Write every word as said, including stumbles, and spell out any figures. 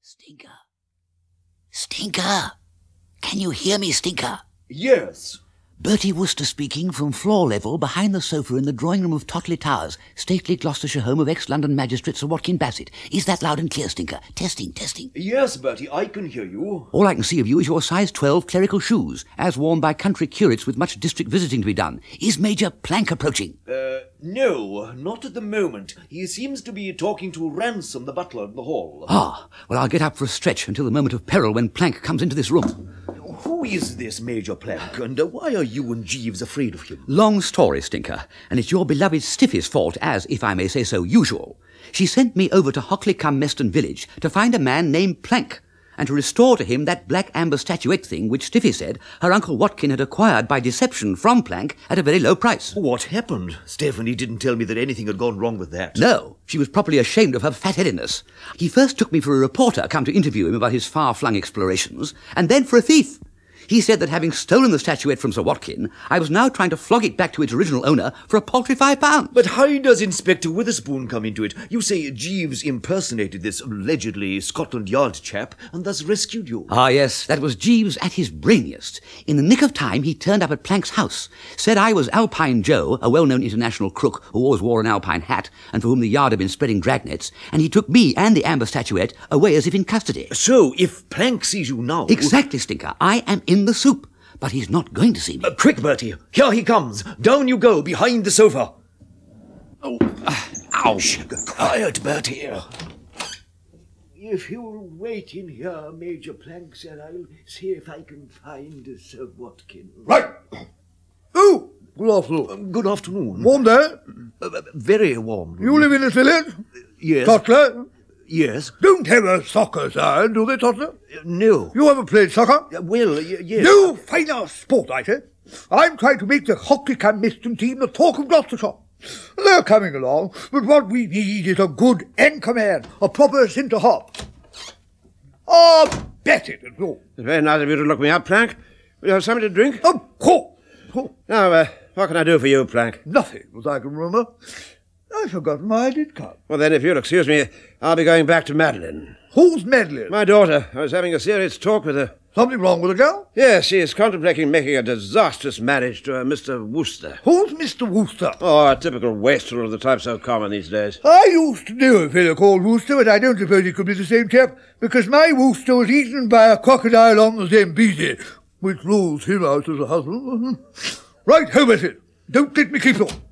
Stinker. Stinker. Can you hear me, Stinker? Yes. Bertie Wooster speaking from floor level behind the sofa in the drawing room of Totley Towers, stately Gloucestershire home of ex-London magistrate Sir Watkin Bassett. Is that loud and clear, Stinker? Testing, testing. Yes, Bertie, I can hear you. All I can see of you is your size twelve clerical shoes, as worn by country curates with much district visiting to be done. Is Major Plank approaching? Uh, no, not at the moment. He seems to be talking to Ransom, the butler, in the hall. Ah, well, I'll get up for a stretch until the moment of peril when Plank comes into this room. Who is this Major Plank, and uh, why are you and Jeeves afraid of him? Long story, Stinker, and it's your beloved Stiffy's fault, as, if I may say so, usual. She sent me over to Hockley-cum-Meston village to find a man named Plank, and to restore to him that black amber statuette thing which Stiffy said her Uncle Watkin had acquired by deception from Plank at a very low price. What happened? Stephanie didn't tell me that anything had gone wrong with that. No, she was properly ashamed of her fat-headedness. He first took me for a reporter come to interview him about his far-flung explorations, and then for a thief. He said that having stolen the statuette from Sir Watkin, I was now trying to flog it back to its original owner for a paltry five pounds. But how does Inspector Witherspoon come into it? You say Jeeves impersonated this allegedly Scotland Yard chap and thus rescued you. Ah, yes, that was Jeeves at his brainiest. In the nick of time, he turned up at Plank's house, said I was Alpine Joe, a well-known international crook who always wore an alpine hat and for whom the Yard had been spreading dragnets, and he took me and the amber statuette away as if in custody. So, if Plank sees you now... Exactly, Stinker. I am in the soup, but he's not going to see me. Uh, quick, Bertie. Here he comes. Down you go, behind the sofa. Oh, uh, ouch. Quiet, Bertie. If you'll wait in here, Major Plank, sir, I'll see if I can find Sir Watkin. Right. Oh, good afternoon. Uh, good afternoon. Warm there? Uh, very warm. You live in this village? Yes. Totler? Yes. Don't have a soccer side, do they, Totler? Uh, no. You ever played soccer? Uh, well, y- yes. No finer sport, I say. I'm trying to make the Hockley-cum-Meston team the talk of Gloucestershire. They're coming along, but what we need is a good anchor man, a proper centre-half. Ah, bet it is all. It's very nice of you to look me up, Plank. Will you have something to drink? Of course. Oh, Now, uh, what can I do for you, Plank? nothing, as I can remember. I've forgotten my I D card. Well, then, if you'll excuse me, I'll be going back to Madeline. Who's Madeline? My daughter. I was having a serious talk with her. Something wrong with the girl? Yes, she is contemplating making a disastrous marriage to a Mister Wooster. Who's Mister Wooster? Oh, a typical wastrel of the type so common these days. I used to know a fellow called Wooster, but I don't suppose he could be the same chap, because my Wooster was eaten by a crocodile on the Zambezi, which rules him out as a husband. Right, home with it. Don't let me keep on.